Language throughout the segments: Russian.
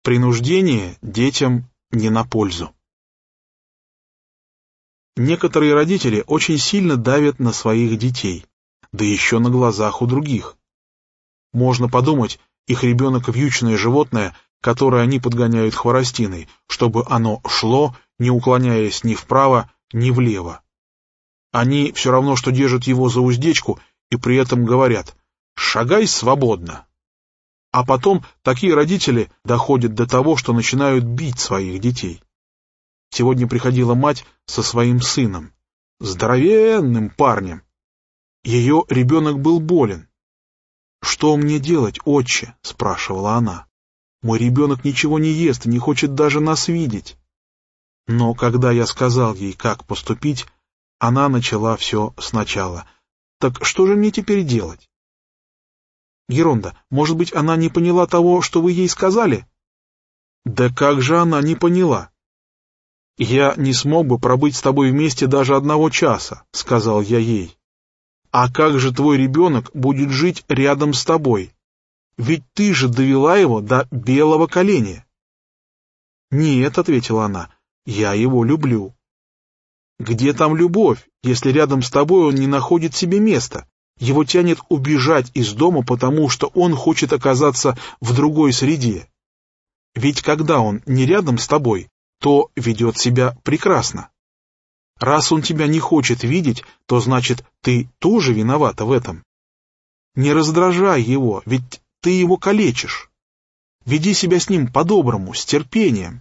Принуждение детям не на пользу. Некоторые родители очень сильно давят на своих детей, да еще на глазах у других. Можно подумать, их ребенок вьючное животное, которое они подгоняют хворостиной, чтобы оно шло, не уклоняясь ни вправо, ни влево. Они все равно, что держат его за уздечку и при этом говорят «шагай свободно». А потом такие родители доходят до того, что начинают бить своих детей. Сегодня приходила мать со своим сыном, здоровенным парнем. Ее ребенок был болен. «Что мне делать, отче?» — спрашивала она. «Мой ребенок ничего не ест и не хочет даже нас видеть». Но когда я сказал ей, как поступить, она начала все сначала. «Так что же мне теперь делать?» «Геронда, может быть, она не поняла того, что вы ей сказали?» «Да как же она не поняла?» «Я не смог бы пробыть с тобой вместе даже 1 часа», — сказал я ей. «А как же твой ребенок будет жить рядом с тобой? Ведь ты же довела его до белого коленя». «Нет», — ответила она, — «я его люблю». «Где там любовь, если рядом с тобой он не находит себе места? Его тянет убежать из дома, потому что он хочет оказаться в другой среде. Ведь когда он не рядом с тобой, то ведет себя прекрасно. Раз он тебя не хочет видеть, то значит, ты тоже виновата в этом. Не раздражай его, ведь ты его калечишь. Веди себя с ним по-доброму, с терпением».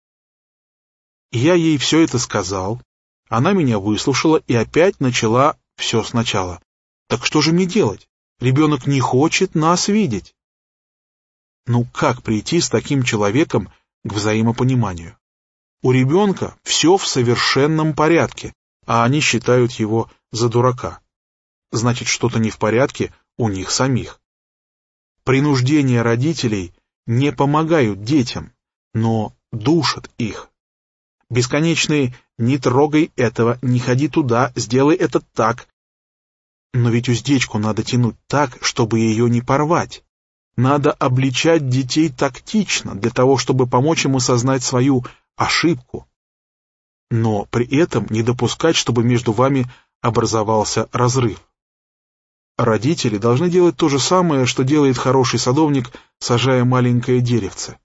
Я ей все это сказал, она меня выслушала и опять начала все сначала. «Так что же мне делать? Ребенок не хочет нас видеть». Ну как прийти с таким человеком к взаимопониманию? У ребенка все в совершенном порядке, а они считают его за дурака. Значит, что-то не в порядке у них самих. Принуждения родителей не помогают детям, но душат их. Бесконечные «не трогай этого», «не ходи туда», «сделай это так». Но ведь уздечку надо тянуть так, чтобы ее не порвать. Надо обличать детей тактично, для того, чтобы помочь им осознать свою ошибку. Но при этом не допускать, чтобы между вами образовался разрыв. Родители должны делать то же самое, что делает хороший садовник, сажая маленькое деревце.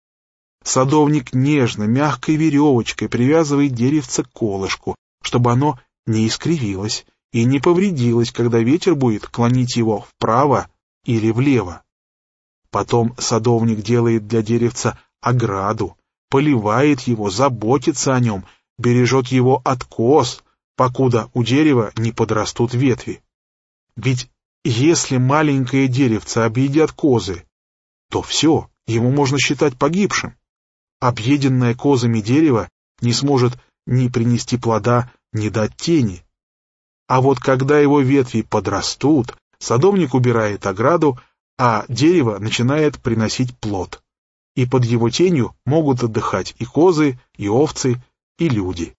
Садовник нежно, мягкой веревочкой привязывает деревце к колышку, чтобы оно не искривилось и не повредилось, когда ветер будет клонить его вправо или влево. Потом садовник делает для деревца ограду, поливает его, заботится о нем, бережет его от коз, покуда у дерева не подрастут ветви. Ведь если маленькое деревце объедят козы, то все, ему можно считать погибшим. Объеденное козами дерево не сможет ни принести плода, ни дать тени. А вот когда его ветви подрастут, садовник убирает ограду, а дерево начинает приносить плод. И под его тенью могут отдыхать и козы, и овцы, и люди.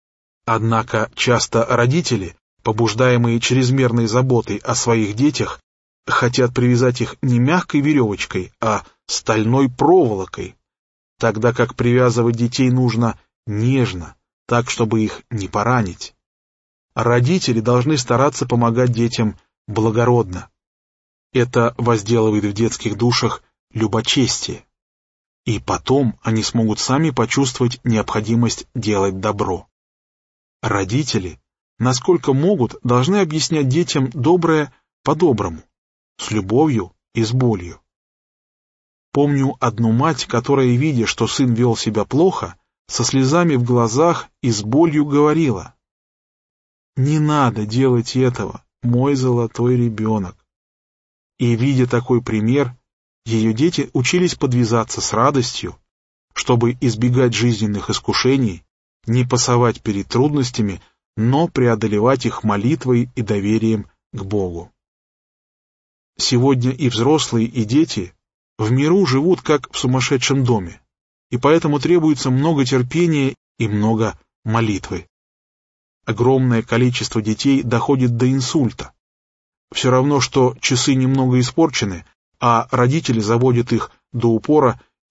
Однако часто родители, побуждаемые чрезмерной заботой о своих детях, хотят привязать их не мягкой веревочкой, а стальной проволокой, тогда как привязывать детей нужно нежно, так, чтобы их не поранить. Родители должны стараться помогать детям благородно. Это возделывает в детских душах любочестие. И потом они смогут сами почувствовать необходимость делать добро. Родители, насколько могут, должны объяснять детям доброе по-доброму, с любовью и с болью. Помню одну мать, которая, видя, что сын вел себя плохо, со слезами в глазах и с болью говорила: «Не надо делать этого, мой золотой ребенок». И, видя такой пример, ее дети учились подвязаться с радостью, чтобы избегать жизненных искушений, не пасовать перед трудностями, но преодолевать их молитвой и доверием к Богу. Сегодня и взрослые, и дети в миру живут как в сумасшедшем доме, и поэтому требуется много терпения и много молитвы. Огромное количество детей доходит до инсульта. Все равно, что часы немного испорчены, а родители заводят их до упора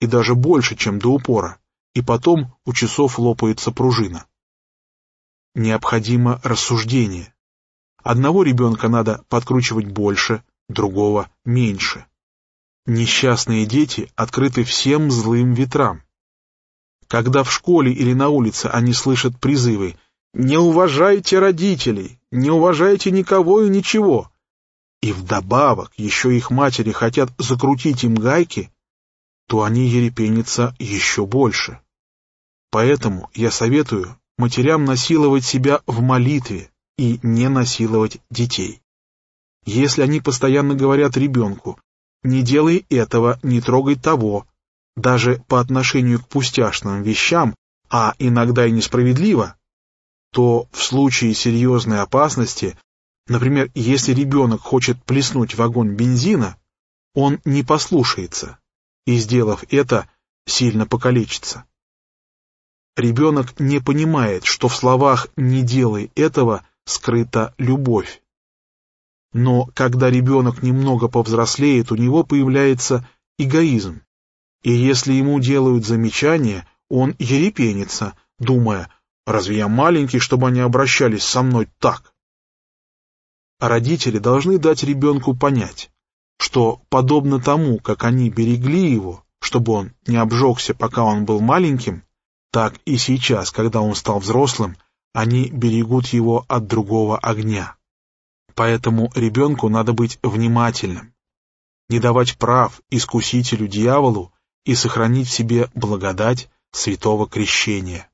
и даже больше, чем до упора, и потом у часов лопается пружина. Необходимо рассуждение. Одного ребенка надо подкручивать больше, другого меньше. Несчастные дети открыты всем злым ветрам. Когда в школе или на улице они слышат призывы «Не уважайте родителей, не уважайте никого и ничего», и вдобавок еще их матери хотят закрутить им гайки, то они ерепенятся еще больше. Поэтому я советую матерям насиловать себя в молитве и не насиловать детей. Если они постоянно говорят ребенку «не делай этого, не трогай того», даже по отношению к пустяшным вещам, а иногда и несправедливо, то в случае серьезной опасности, например, если ребенок хочет плеснуть в огонь бензина, он не послушается и, сделав это, сильно покалечится. Ребенок не понимает, что в словах «не делай этого» скрыта любовь. Но когда ребенок немного повзрослеет, у него появляется эгоизм. И если ему делают замечания, он ерепенится, думая, разве я маленький, чтобы они обращались со мной так? А родители должны дать ребенку понять, что подобно тому, как они берегли его, чтобы он не обжегся, пока он был маленьким, так и сейчас, когда он стал взрослым, они берегут его от другого огня. Поэтому ребенку надо быть внимательным, не давать прав искусителю дьяволу и сохранить в себе благодать святого крещения.